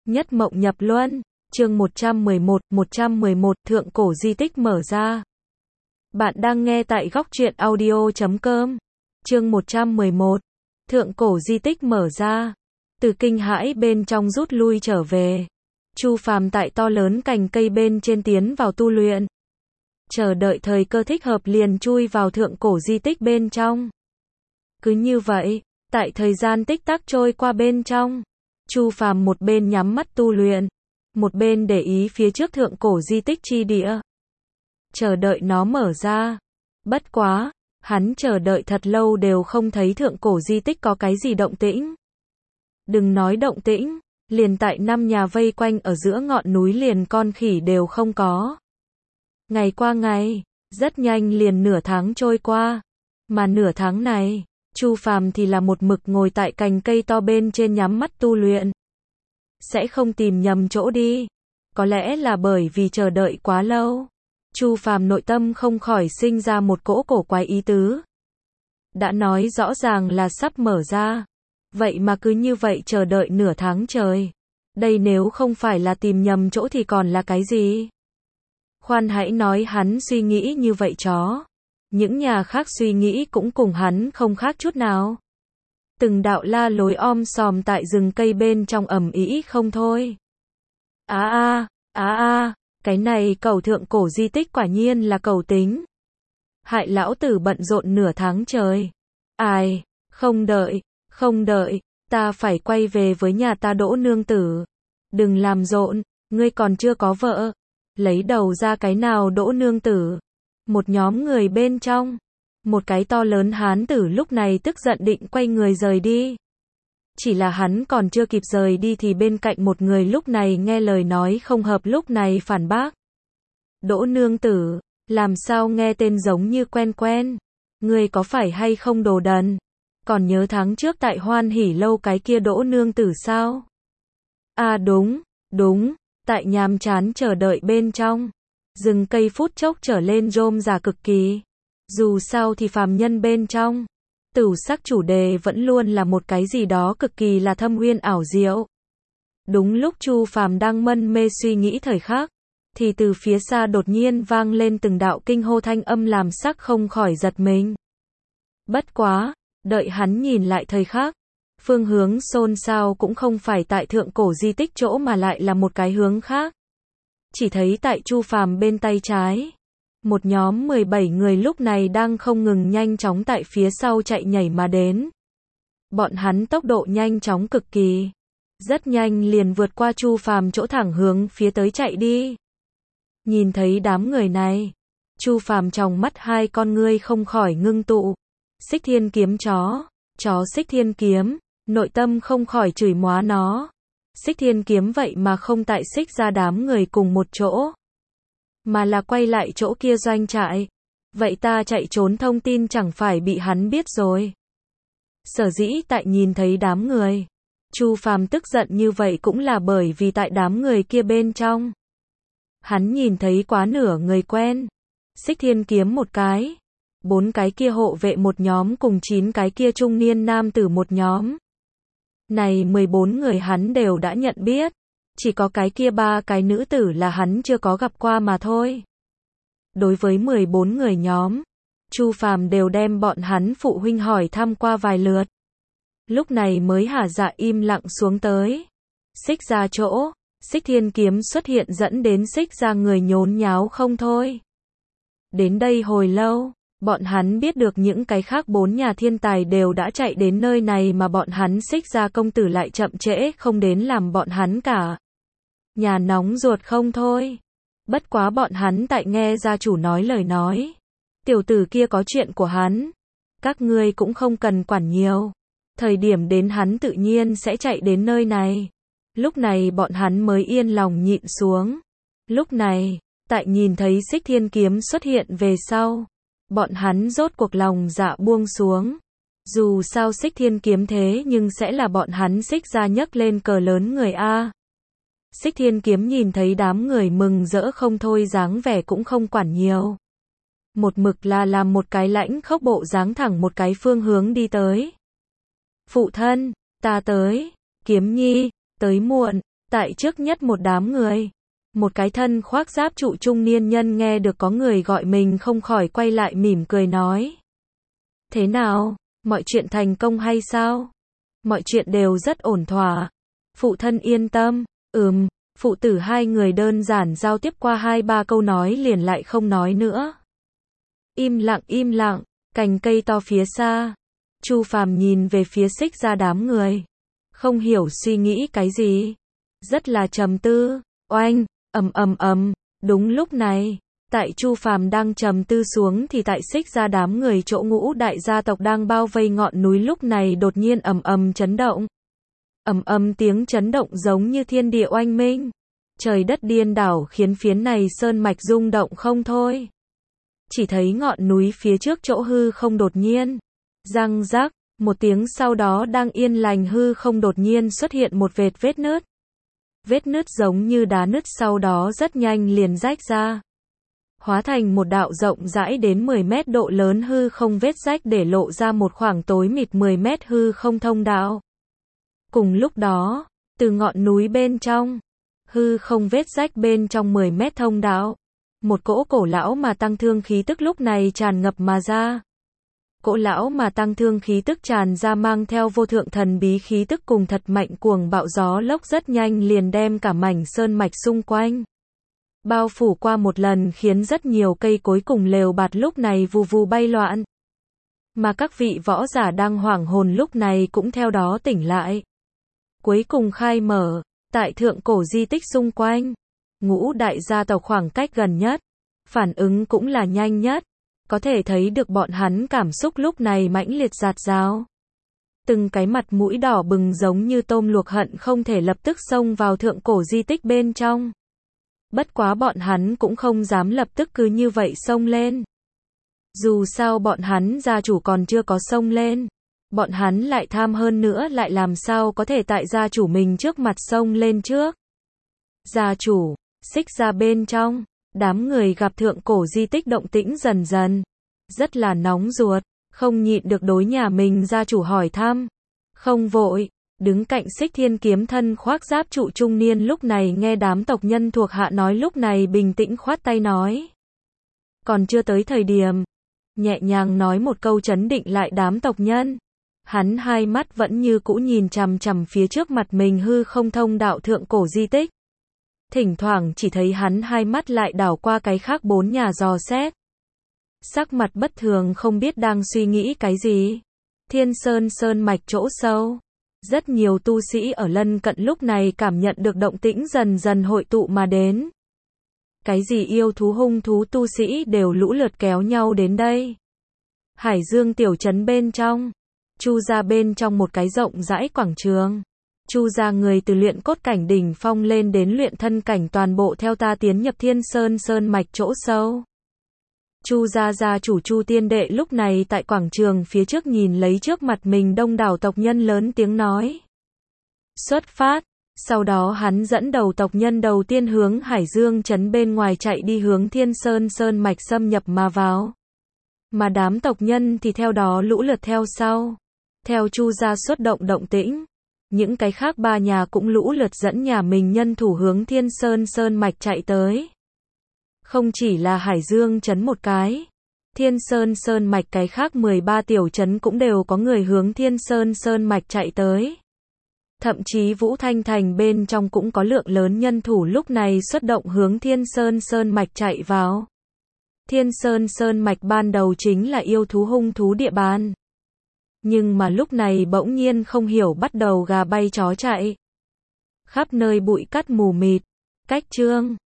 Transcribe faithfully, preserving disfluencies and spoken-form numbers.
Nhất mộng nhập luân, chương một trăm mười một, một trăm mười một, thượng cổ di tích mở ra. Bạn đang nghe tại góc truyện audio chấm com. Chương một trăm mười một, thượng cổ di tích mở ra. Từ kinh hãi bên trong rút lui trở về. Chu Phàm tại to lớn cành cây bên trên tiến vào tu luyện. Chờ đợi thời cơ thích hợp liền chui vào thượng cổ di tích bên trong. Cứ như vậy, tại thời gian tích tắc trôi qua bên trong, Chu Phàm một bên nhắm mắt tu luyện, một bên để ý phía trước thượng cổ di tích chi địa. Chờ đợi nó mở ra. Bất quá, hắn chờ đợi thật lâu đều không thấy thượng cổ di tích có cái gì động tĩnh. Đừng nói động tĩnh, liền tại năm nhà vây quanh ở giữa ngọn núi liền con khỉ đều không có. Ngày qua ngày, rất nhanh liền nửa tháng trôi qua. Mà nửa tháng này, Chu Phàm thì là một mực ngồi tại cành cây to bên trên nhắm mắt tu luyện. Sẽ không tìm nhầm chỗ đi. Có lẽ là bởi vì chờ đợi quá lâu. Chu Phàm nội tâm không khỏi sinh ra một cỗ cổ quái ý tứ. Đã nói rõ ràng là sắp mở ra. Vậy mà cứ như vậy chờ đợi nửa tháng trời. Đây nếu không phải là tìm nhầm chỗ thì còn là cái gì? Khoan hãy nói hắn suy nghĩ như vậy chó. Những nhà khác suy nghĩ cũng cùng hắn không khác chút nào. Từng đạo la lối om sòm tại rừng cây bên trong ầm ĩ không thôi. Á a, á a, cái này cầu thượng cổ di tích quả nhiên là cầu tính. Hại lão tử bận rộn nửa tháng trời. Ai, không đợi, không đợi, ta phải quay về với nhà ta Đỗ nương tử. Đừng làm rộn, ngươi còn chưa có vợ. Lấy đầu ra cái nào Đỗ nương tử. Một nhóm người bên trong. Một cái to lớn hán tử lúc này tức giận định quay người rời đi. Chỉ là hắn còn chưa kịp rời đi thì bên cạnh một người lúc này nghe lời nói không hợp lúc này phản bác. Đỗ nương tử, làm sao nghe tên giống như quen quen. Ngươi có phải hay không đồ đần? Còn nhớ tháng trước tại Hoan Hỉ lâu cái kia Đỗ nương tử sao? À đúng, đúng, tại nhàm chán chờ đợi bên trong. Rừng cây phút chốc trở lên rôm rả cực kỳ. Dù sao thì phàm nhân bên trong, tửu sắc chủ đề vẫn luôn là một cái gì đó cực kỳ là thâm uyên ảo diệu. Đúng lúc Chu Phàm đang mân mê suy nghĩ thời khắc, thì từ phía xa đột nhiên vang lên từng đạo kinh hô thanh âm làm sắc không khỏi giật mình. Bất quá, đợi hắn nhìn lại thời khắc, phương hướng xôn xao cũng không phải tại thượng cổ di tích chỗ mà lại là một cái hướng khác. Chỉ thấy tại Chu Phàm bên tay trái, một nhóm mười bảy người lúc này đang không ngừng nhanh chóng tại phía sau chạy nhảy mà đến. Bọn hắn tốc độ nhanh chóng cực kỳ, rất nhanh liền vượt qua Chu Phàm chỗ thẳng hướng phía tới chạy đi. Nhìn thấy đám người này, Chu Phàm trong mắt hai con ngươi không khỏi ngưng tụ. Xích Thiên kiếm chó, chó Xích Thiên kiếm, nội tâm không khỏi chửi móa nó. Xích Thiên kiếm vậy mà không tại xích ra đám người cùng một chỗ, mà là quay lại chỗ kia doanh trại. Vậy ta chạy trốn thông tin chẳng phải bị hắn biết rồi. Sở dĩ tại nhìn thấy đám người, Chu Phàm tức giận như vậy cũng là bởi vì tại đám người kia bên trong, hắn nhìn thấy quá nửa người quen. Xích Thiên kiếm một cái, bốn cái kia hộ vệ một nhóm cùng chín cái kia trung niên nam tử một nhóm. Này mười bốn người hắn đều đã nhận biết, chỉ có cái kia ba cái nữ tử là hắn chưa có gặp qua mà thôi. Đối với mười bốn người nhóm, Chu Phàm đều đem bọn hắn phụ huynh hỏi thăm qua vài lượt. Lúc này mới hả dạ im lặng xuống tới. Xích ra chỗ, Xích Thiên kiếm xuất hiện dẫn đến xích ra người nhốn nháo không thôi. Đến đây hồi lâu, bọn hắn biết được những cái khác bốn nhà thiên tài đều đã chạy đến nơi này mà bọn hắn xích ra công tử lại chậm trễ không đến làm bọn hắn cả nhà nóng ruột không thôi. Bất quá bọn hắn tại nghe gia chủ nói lời nói. Tiểu tử kia có chuyện của hắn. Các ngươi cũng không cần quản nhiều. Thời điểm đến hắn tự nhiên sẽ chạy đến nơi này. Lúc này bọn hắn mới yên lòng nhịn xuống. Lúc này, tại nhìn thấy Xích Thiên kiếm xuất hiện về sau, bọn hắn rốt cuộc lòng dạ buông xuống. Dù sao Xích Thiên kiếm thế nhưng sẽ là bọn hắn xích ra nhấc lên cờ lớn người A. Xích Thiên kiếm nhìn thấy đám người mừng rỡ không thôi dáng vẻ cũng không quản nhiều. Một mực là làm một cái lãnh khốc bộ dáng thẳng một cái phương hướng đi tới. Phụ thân, ta tới, kiếm nhi, tới muộn, Tại trước nhất một đám người, một cái thân khoác giáp trụ trung niên nhân nghe được có người gọi mình không khỏi quay lại mỉm cười nói. Thế nào, mọi chuyện thành công hay sao? Mọi chuyện đều rất ổn thỏa. Phụ thân yên tâm, ừm, phụ tử hai người đơn giản giao tiếp qua hai ba câu nói liền lại không nói nữa. Im lặng im lặng, cành cây to phía xa. Chu Phàm nhìn về phía Xích Gia đám người. Không hiểu suy nghĩ cái gì. Rất là trầm tư, oanh, ầm ầm ầm, đúng lúc này, tại Chu Phàm đang trầm tư xuống thì tại Xích Gia đám người chỗ Ngũ đại gia tộc đang bao vây ngọn núi lúc này đột nhiên ầm ầm chấn động. Ầm ầm tiếng chấn động giống như thiên địa oanh minh. Trời đất điên đảo khiến phiến này sơn mạch rung động không thôi. Chỉ thấy ngọn núi phía trước chỗ hư không đột nhiên răng rắc, một tiếng sau đó đang yên lành hư không đột nhiên xuất hiện một vệt vết nứt. Vết nứt giống như đá nứt sau đó rất nhanh liền rách ra. Hóa thành một đạo rộng rãi đến mười mét độ lớn hư không vết rách để lộ ra một khoảng tối mịt mười mét hư không thông đạo. Cùng lúc đó, từ ngọn núi bên trong, hư không vết rách bên trong mười mét thông đạo, một cỗ cổ lão mà tăng thương khí tức lúc này tràn ngập mà ra. Cỗ lão mà tăng thương khí tức tràn ra mang theo vô thượng thần bí khí tức cùng thật mạnh cuồng bạo gió lốc rất nhanh liền đem cả mảnh sơn mạch xung quanh bao phủ qua một lần khiến rất nhiều cây cối cùng lều bạt lúc này vù vù bay loạn. Mà các vị võ giả đang hoảng hồn lúc này cũng theo đó tỉnh lại. Cuối cùng khai mở, tại thượng cổ di tích xung quanh, Ngũ đại gia tộc khoảng cách gần nhất, phản ứng cũng là nhanh nhất. Có thể thấy được bọn hắn cảm xúc lúc này mãnh liệt dạt dào. Từng cái mặt mũi đỏ bừng giống như tôm luộc hận không thể lập tức xông vào thượng cổ di tích bên trong. Bất quá bọn hắn cũng không dám lập tức cứ như vậy xông lên. Dù sao bọn hắn gia chủ còn chưa có xông lên. Bọn hắn lại tham hơn nữa lại làm sao có thể tại gia chủ mình trước mặt xông lên trước. Gia chủ, Xích Gia bên trong. Đám người gặp thượng cổ di tích động tĩnh dần dần, rất là nóng ruột, không nhịn được đối nhà mình gia chủ hỏi thăm. Không vội, đứng cạnh Xích Thiên kiếm thân khoác giáp trụ trung niên lúc này nghe đám tộc nhân thuộc hạ nói lúc này bình tĩnh khoát tay nói. Còn chưa tới thời điểm, nhẹ nhàng nói một câu trấn định lại đám tộc nhân. Hắn hai mắt vẫn như cũ nhìn chằm chằm phía trước mặt mình hư không thông đạo thượng cổ di tích. Thỉnh thoảng chỉ thấy hắn hai mắt lại đảo qua cái khác bốn nhà dò xét. Sắc mặt bất thường không biết đang suy nghĩ cái gì. Thiên Sơn sơn mạch chỗ sâu. Rất nhiều tu sĩ ở lân cận lúc này cảm nhận được động tĩnh dần dần hội tụ mà đến. Cái gì yêu thú hung thú tu sĩ đều lũ lượt kéo nhau đến đây. Hải Dương tiểu trấn bên trong. Chu gia bên trong một cái rộng rãi quảng trường. Chu gia người từ luyện cốt cảnh đỉnh phong lên đến luyện thân cảnh toàn bộ theo ta tiến nhập Thiên Sơn sơn mạch chỗ sâu. Chu gia gia chủ Chu Tiên Đệ lúc này tại quảng trường phía trước nhìn lấy trước mặt mình đông đảo tộc nhân lớn tiếng nói. Xuất phát, sau đó hắn dẫn đầu tộc nhân đầu tiên hướng Hải Dương trấn bên ngoài chạy đi hướng Thiên Sơn sơn mạch xâm nhập mà vào. Mà đám tộc nhân thì theo đó lũ lượt theo sau. Theo Chu gia xuất động động tĩnh. Những cái khác ba nhà cũng lũ lượt dẫn nhà mình nhân thủ hướng Thiên Sơn sơn mạch chạy tới. Không chỉ là Hải Dương trấn một cái, Thiên Sơn sơn mạch cái khác mười ba tiểu trấn cũng đều có người hướng Thiên Sơn sơn mạch chạy tới. Thậm chí Vũ Thanh Thành bên trong cũng có lượng lớn nhân thủ lúc này xuất động hướng Thiên Sơn sơn mạch chạy vào. Thiên Sơn sơn mạch ban đầu chính là yêu thú hung thú địa bàn. Nhưng mà lúc này bỗng nhiên không hiểu bắt đầu gà bay chó chạy. Khắp nơi bụi cát mù mịt. Cách chương